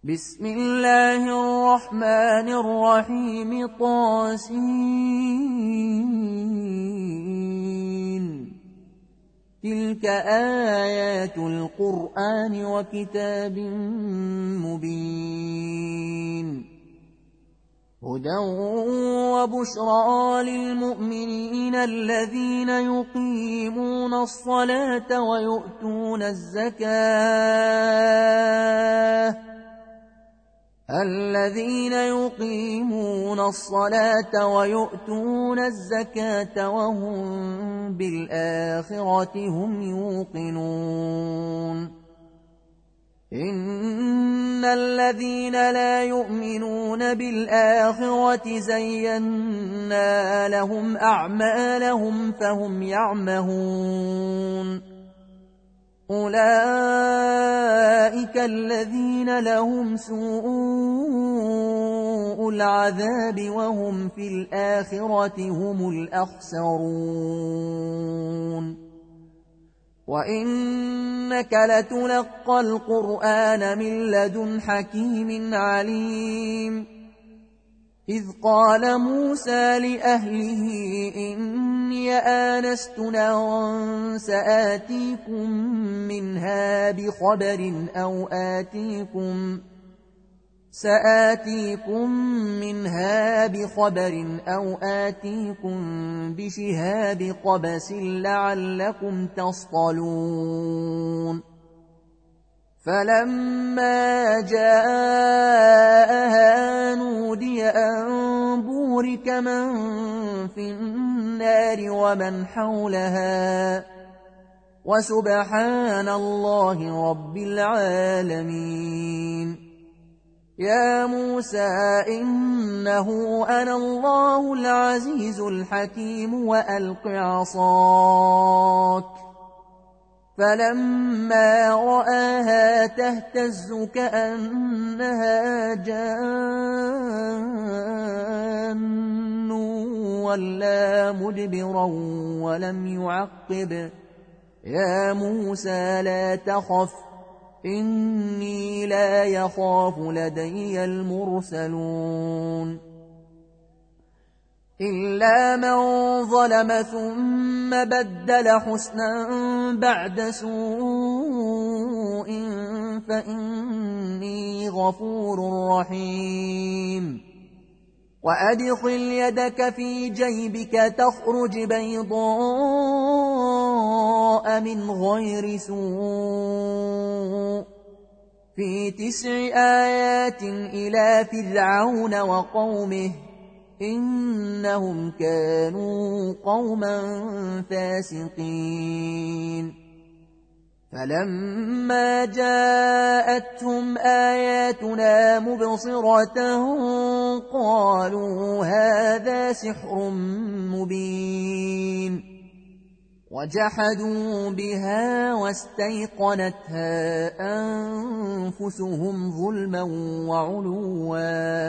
بسم الله الرحمن الرحيم طاسين. تلك آيات القرآن وكتاب مبين. هدى وبشرى للمؤمنين الذين يقيمون الصلاة ويؤتون الزكاة وهم بالآخرة هم يوقنون. إن الذين لا يؤمنون بالآخرة زينا لهم أعمالهم فهم يعمهون. أولئك الذين لهم سوء العذاب وهم في الآخرة هم الأخسرون. وإنك لتلقى القرآن من لدن حكيم عليم. إذ قال موسى لأهله إني آنست نارا سآتيكم منها بخبر أو آتيكم بشهاب قبس لعلكم تصطلون. فلما جاءها نودي أن بورك من في النار ومن حولها وسبحان الله رب العالمين. يا موسى إنه أنا الله العزيز الحكيم وألق عصاك. فلما رآها تهتز كأنها جان ولا مدبرا ولم يعقب. يا موسى لا تخف إني لا يخاف لدي المرسلون. إلا من ظلم ثم بدل حسنا بعد سوء فإني غفور رحيم. وأدخل يدك في جيبك تخرج بيضاء من غير سوء في 9 آيات إلى فرعون وقومه إنهم كانوا قوما فاسقين. فلما جاءتهم آياتنا مبصرة قالوا هذا سحر مبين. وجحدوا بها واستيقنتها أنفسهم ظلما وعلوا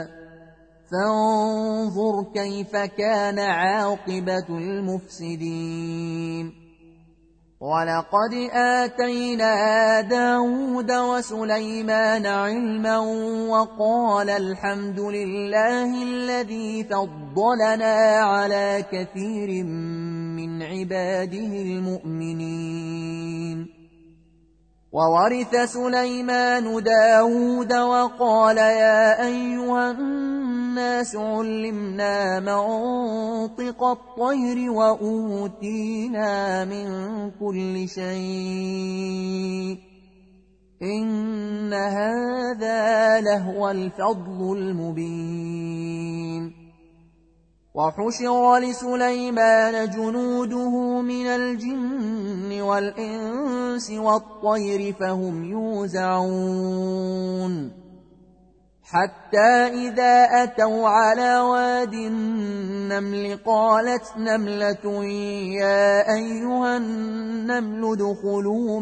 فانظر كيف كان عاقبة المفسدين. ولقد آتينا داود وسليمان علما وقال الحمد لله الذي فضلنا على كثير من عباده المؤمنين. وورث سليمان داود وقال يا أيها الناس علمنا منطق الطير وأوتينا من كل شيء إن هذا لهو الفضل المبين. وحشر لسليمان جنوده من الجن والإنس والطير فهم يوزعون. حتى إذا أتوا على واد النمل قالت نملة يا أيها النمل ادخلوا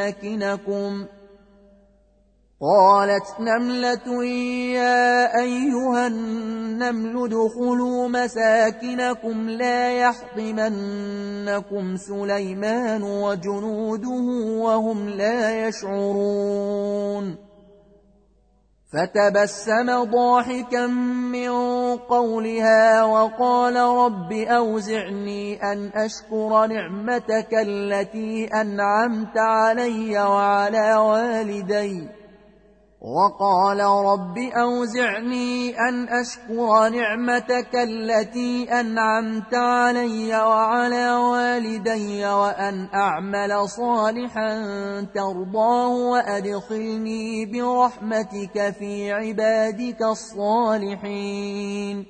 مساكنكم لا يحطمنكم سليمان وجنوده وهم لا يشعرون. فتبسم ضاحكا من قولها وقال رب أوزعني أن أشكر نعمتك التي أنعمت علي وعلى والدي وأن أعمل صالحا ترضاه وأدخلني برحمتك في عبادك الصالحين.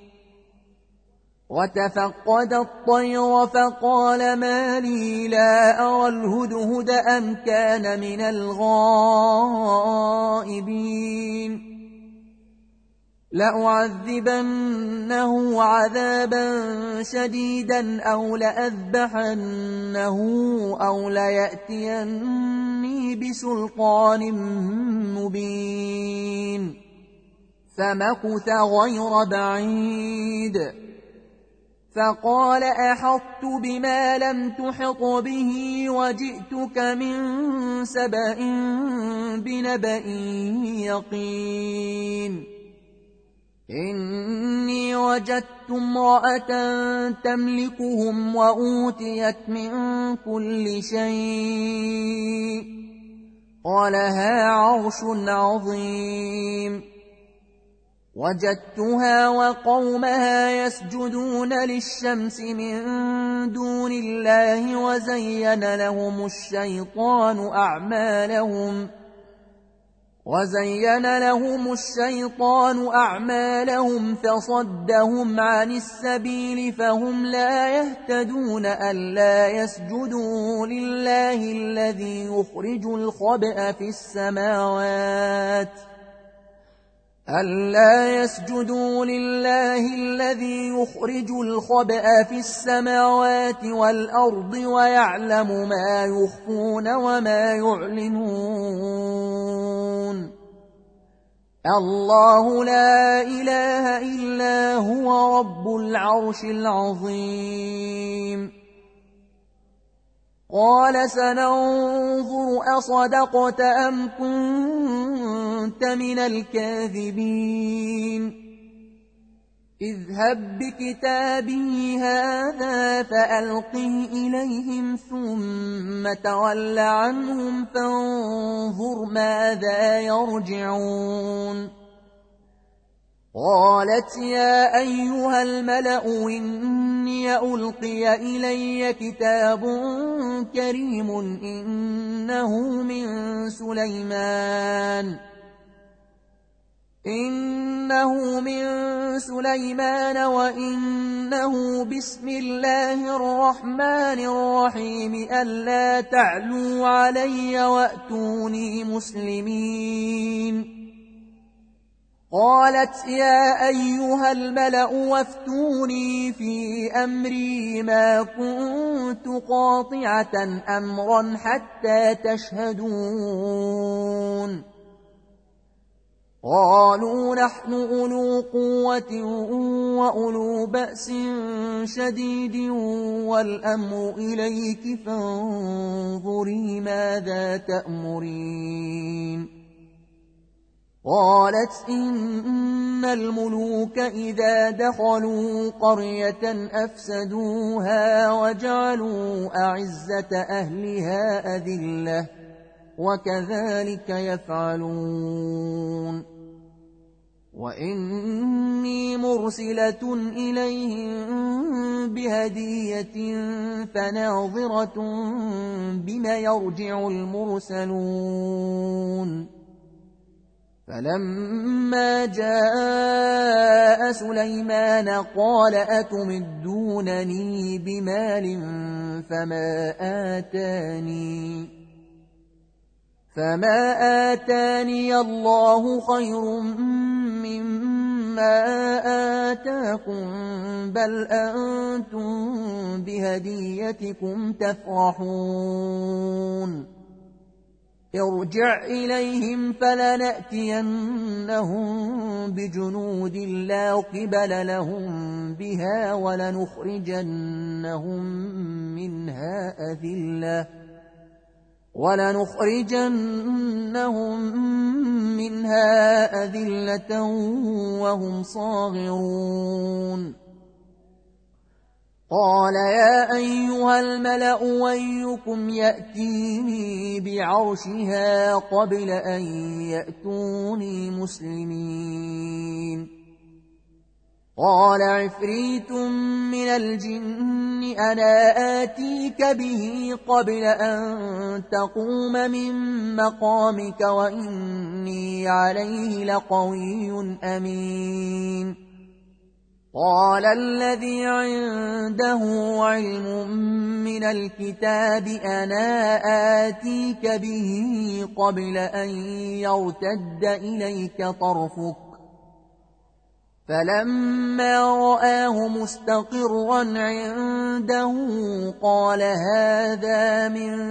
وتفقد الطير فقال ما لي لا أرى الهدهد أم كان من الغائبين لأعذبنه عذابا شديدا أو لأذبحنه أو ليأتيني بسلطان مبين. فمكث غير بعيد فقال أحطت بما لم تحط به وجئتك من سبأ بنبأ يقين. إني وجدت امرأة تملكهم وأوتيت من كل شيء ولها عرش عظيم. وجدتها وقومها يسجدون للشمس من دون الله وزين لهم الشيطان أعمالهم فصدهم عن السبيل فهم لا يهتدون. ألا يسجدوا لله الذي يخرج الخبأ في السماوات والأرض ويعلم ما يخفون وما يعلنون. الله لا إله إلا هو رب العرش العظيم. قال سننظر أصدقت أم كنت من الكاذبين. اذهب بكتابي هذا فألقه إليهم ثم تول عنهم فانظر ماذا يرجعون. قالت يا أيها الملأ إني ألقي إلي كتاب كريم إنه من سليمان وإنه بسم الله الرحمن الرحيم ألا تعلوا علي وأتوني مسلمين. قالت يا أيها الملأ وافتوني في أمري ما كنت قاطعة أمرا حتى تشهدون. قالوا نحن أولو قوة وأولو بأس شديد والأمر إليك فانظري ماذا تأمرين. قالت إن الملوك إذا دخلوا قرية أفسدوها وجعلوا أعزة أهلها أذلة وكذلك يفعلون. وإني مرسلة إليهم بهدية فناظرة بما يرجع المرسلون. فلما جاء سليمان قال أتمدونني بمال فما آتاني الله خير مما آتاكم بل أنتم بهديتكم تفرحون. ارجع إليهم فلنأتينهم بجنود لا قبل لهم بها ولنخرجنهم منها أذلة وهم صاغرون. قال يا أيها الملأ أيكم يأتيني بعرشها قبل أن يأتوني مسلمين؟ قال عفريت من الجن أنا آتيك به قبل أن تقوم من مقامك وإني عليه لقوي أمين. قال الذي عنده علم من الكتاب أنا آتيك به قبل أن يرتد إليك طرفك فلما رآه مستقرا عنده قال هذا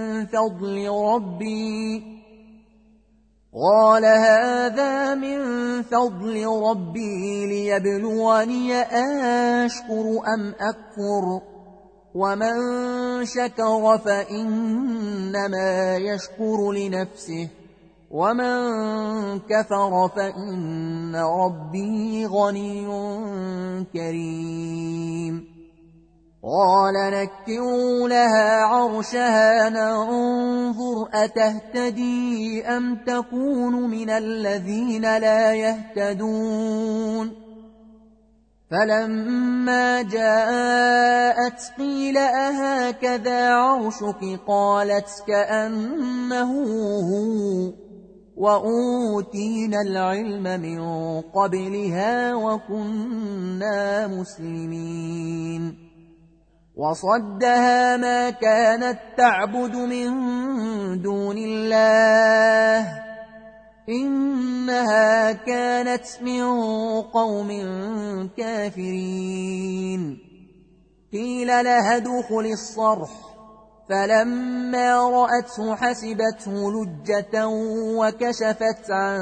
من فضل ربي ليبلوني أشكر أم أكفر ومن شكر فإنما يشكر لنفسه ومن كفر فإن ربي غني كريم. قال نكروا لها عرشها ننظر أتهتدي أم تكون من الذين لا يهتدون. فلما جاءت قيل أهكذا عرشك قالت كأنه هو وأوتينا العلم من قبلها وكنا مسلمين. وصدها ما كانت تعبد من دون الله إنها كانت من قوم كافرين. قيل لها ادخل الصرح فلما رأته حسبته لجة وكشفت عن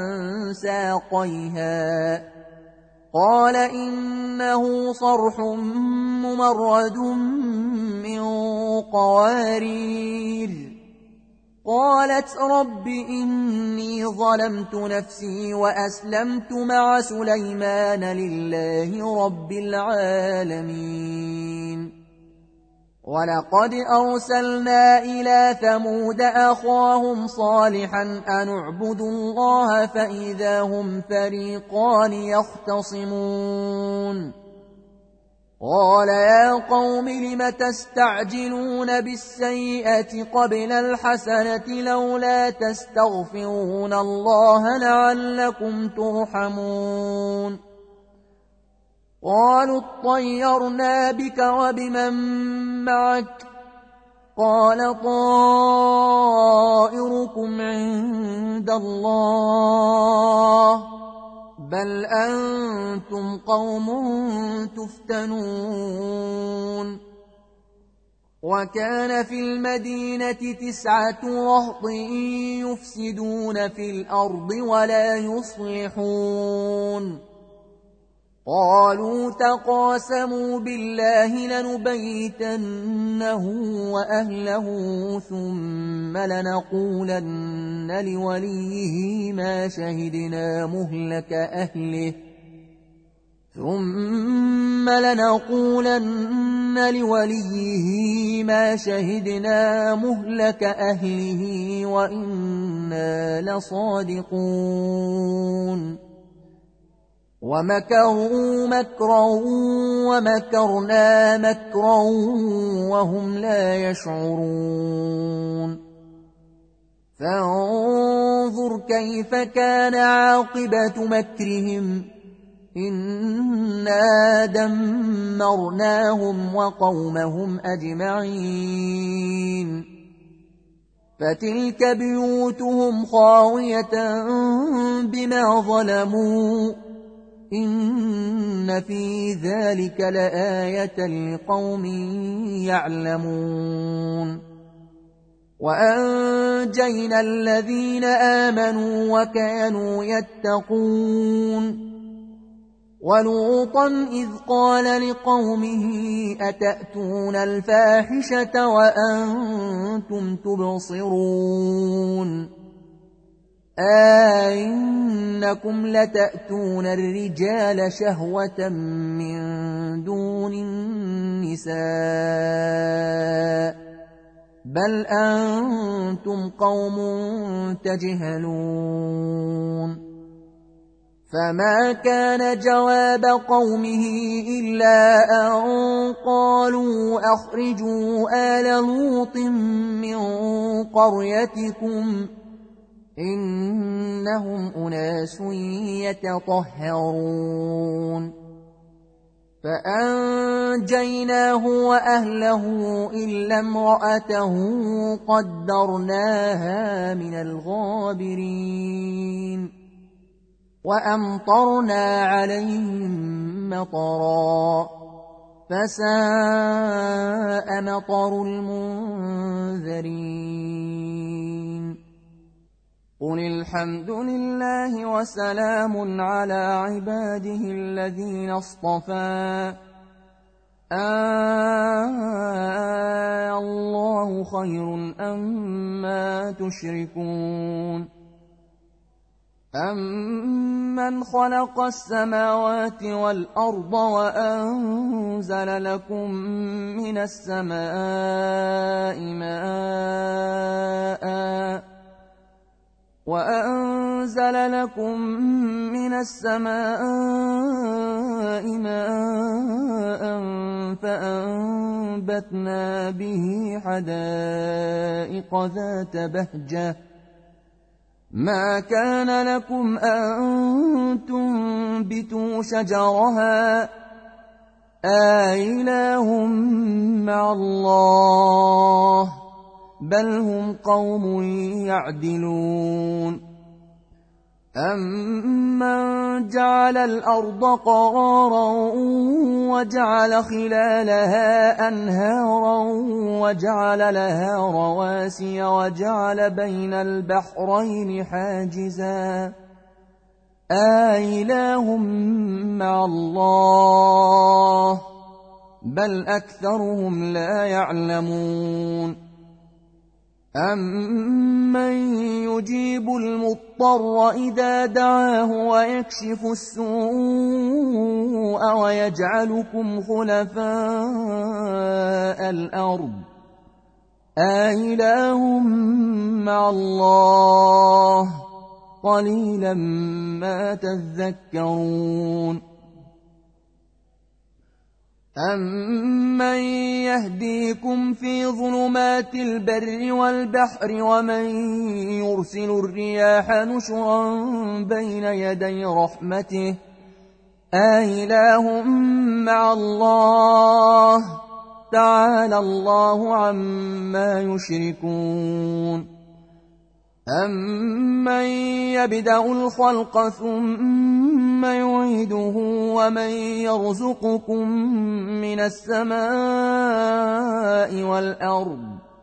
ساقيها قال إنه صرح ممرد من قوارير. قالت رب إني ظلمت نفسي وأسلمت مع سليمان لله رب العالمين. ولقد أرسلنا إلى ثمود أخاهم صالحا أن اعبدوا الله فإذا هم فريقان يختصمون. قال يا قوم لم تستعجلون بالسيئة قبل الحسنة لولا تستغفرون الله لعلكم ترحمون. قالوا اطيرنا بك وبمن معك قال طائركم عند الله بل أنتم قوم تفتنون. وكان في المدينة 9 رهط يفسدون في الأرض ولا يصلحون. قالوا تقاسموا بالله لنبيتنه وأهله ثم لنقولن لوليه ما شهدنا مهلك أهله وإنا لصادقون. ومكروا مكرا ومكرنا مكرا وهم لا يشعرون. فانظر كيف كان عاقبة مكرهم إنا دمرناهم وقومهم أجمعين. فتلك بيوتهم خاوية بما ظلموا إن في ذلك لآية لقوم يعلمون. وأنجينا الذين آمنوا وكانوا يتقون. ولوطا إذ قال لقومه أتأتون الفاحشة وأنتم تبصرون أئنكم لتأتون الرجال شهوة من دون النساء بل أنتم قوم تجهلون فما كان جواب قومه إلا أن قالوا أخرجوا آل لوط من قريتكم إنهم أناس يتطهرون فأنجيناه وأهله إلا امرأته قدرناها من الغابرين وأمطرنا عليهم مطرا فساء مطر المنذرين قل الحمد لله وسلام على عباده الذين اصطفى الله خير أما تشركون أمن خلق السماوات والأرض وأنزل لكم من السماء ماء فأنبتنا به حدائق ذات بهجة ما كان لكم أن تنبتوا شجرها أإله مع الله بل هم قوم يعدلون أمن جعل الأرض قرارا وجعل خلالها أنهارا وجعل لها رواسي وجعل بين البحرين حاجزا أإله مع الله بل أكثرهم لا يعلمون أمن يجيب المضطر إذا دعاه ويكشف السوء ويجعلكم خلفاء الأرض أإله مع الله قليلا ما تذكرون أمن يهديكم في ظلمات البر والبحر ومن يرسل الرياح نشرا بين يدي رحمته أإله مع الله تعالى الله عما يشركون أمن يبدأ الخلق ثم يعيده ومن يرزقكم من السماء والأرض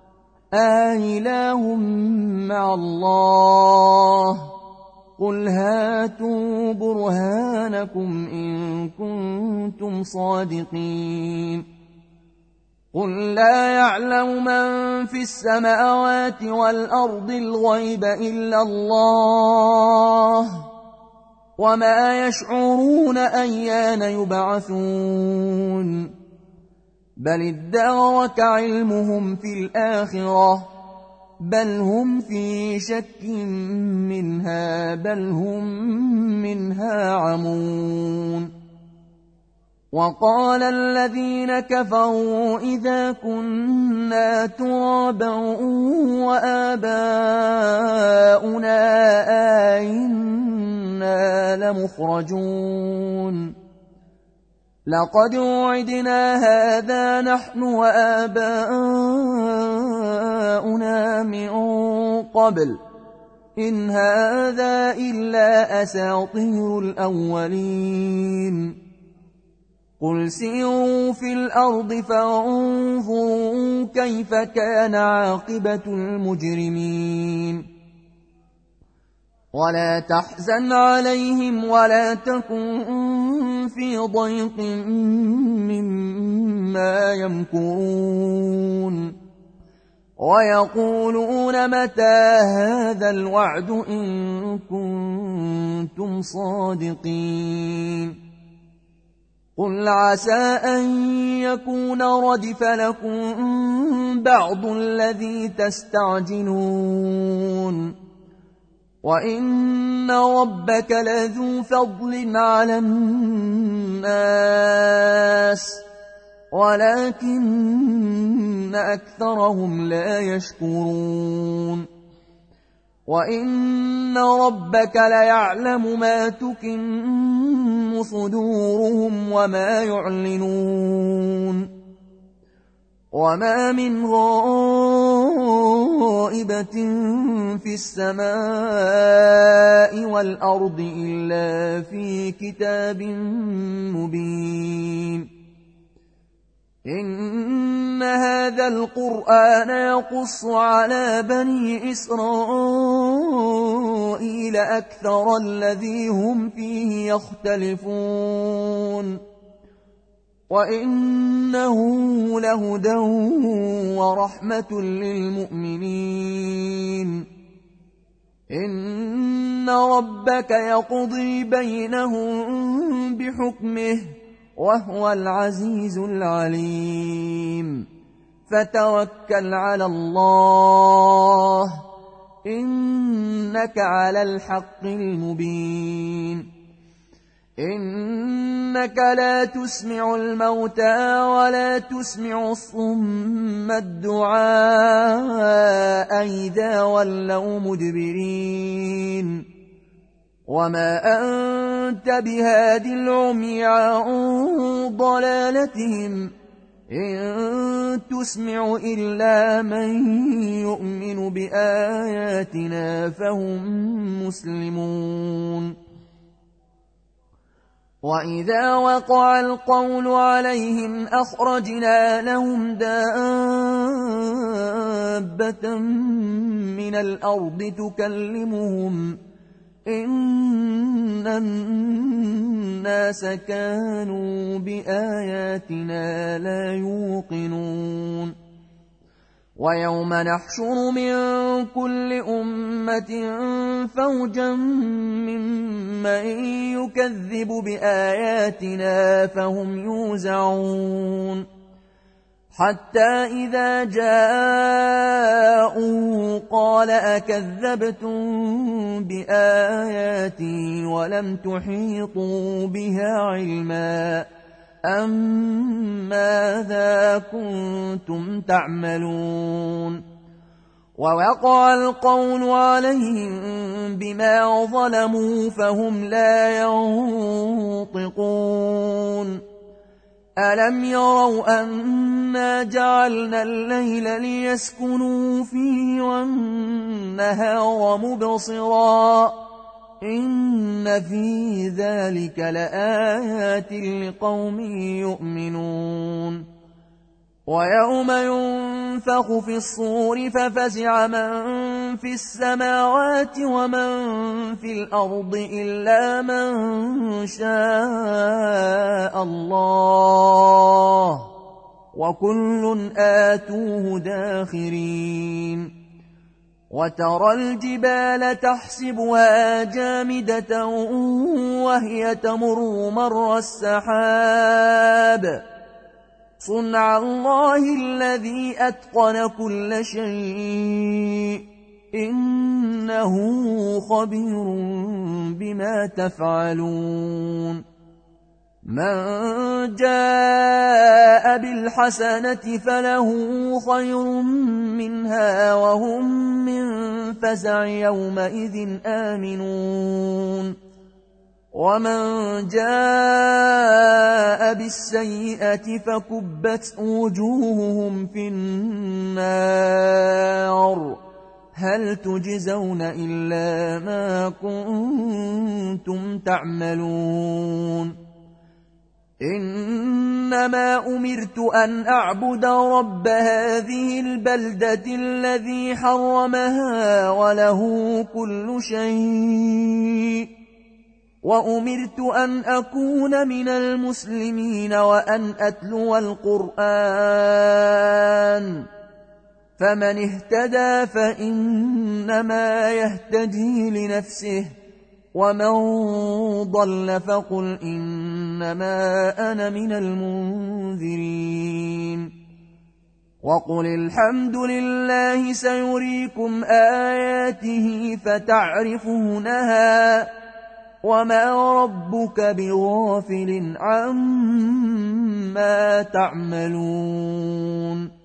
أإله مع الله قل هاتوا برهانكم إن كنتم صادقين قل لا يعلم من في السماوات والأرض الغيب إلا الله وما يشعرون أيان يبعثون بل ادارك علمهم في الآخرة بل هم في شك منها بل هم منها عمون وقال الذين كفروا إذا كنا ترابا وآباؤنا أئنا لمخرجون لقد وعدنا هذا نحن وآباؤنا من قبل إن هذا إلا أساطير الأولين قل سيروا في الأرض فانظروا كيف كان عاقبة المجرمين ولا تحزن عليهم ولا تكن في ضيق مما يمكرون ويقولون متى هذا الوعد إن كنتم صادقين قل عسى أن يكون ردف لكم بعض الذي تستعجلون وإن ربك لذو فضل على الناس ولكن أكثرهم لا يشكرون وإن ربك ليعلم ما تكن صدورهم وما يعلنون وما من غائبة في السماء والأرض إلا في كتاب مبين إن هذا القرآن يقص على بني إسرائيل أكثر الذي هم فيه يختلفون وإنه لهدى ورحمة للمؤمنين إن ربك يقضي بينهم بحكمه وهو العزيز العليم فتوكل على الله إنك على الحق المبين إنك لا تسمع الموتى ولا تسمع الصم الدعاء إذا ولوا مدبرين وما أنت بهاد العمي عن ضلالتهم إن تسمع إلا من يؤمن بآياتنا فهم مسلمون وإذا وقع القول عليهم أخرجنا لهم دابة من الأرض تكلمهم إن الناس كانوا بآياتنا لا يوقنون ويوم نحشر من كل أمة فوجا ممن يكذب بآياتنا فهم يوزعون حتى إذا جاءوا قال أكذبتم بآياتي ولم تحيطوا بها علما أم ماذا كنتم تعملون ووقع القول عليهم بما ظلموا فهم لا ينطقون ألم يروا أنا جعلنا الليل ليسكنوا فيه والنهار مبصرا إن في ذلك لآيات لقوم يؤمنون ويوم ينفخ في الصور ففزع من في السماوات ومن في الأرض إلا من شاء الله وكل آتوه داخرين وترى الجبال تحسبها جامدة وهي تمر مر السحاب صنع الله الذي أتقن كل شيء إنه خبير بما تفعلون من جاء بالحسنة فله خير منها وهم من فزع يومئذ آمنون ومن جاء بالسيئة فكبت وجوههم في النار هل تجزون إلا ما كنتم تعملون إنما أمرت أن أعبد رب هذه البلدة الذي حرمها وله كل شيء، وأمرت أن أكون من المسلمين وأن أتلو القرآن، فمن اهتدى فإنما يهتدي لنفسه، ومن ضل فقل إنما أنا من المنذرين. وقل الحمد لله سيريكم آياته فتعرفونها، وما ربك بغافل عما تعملون.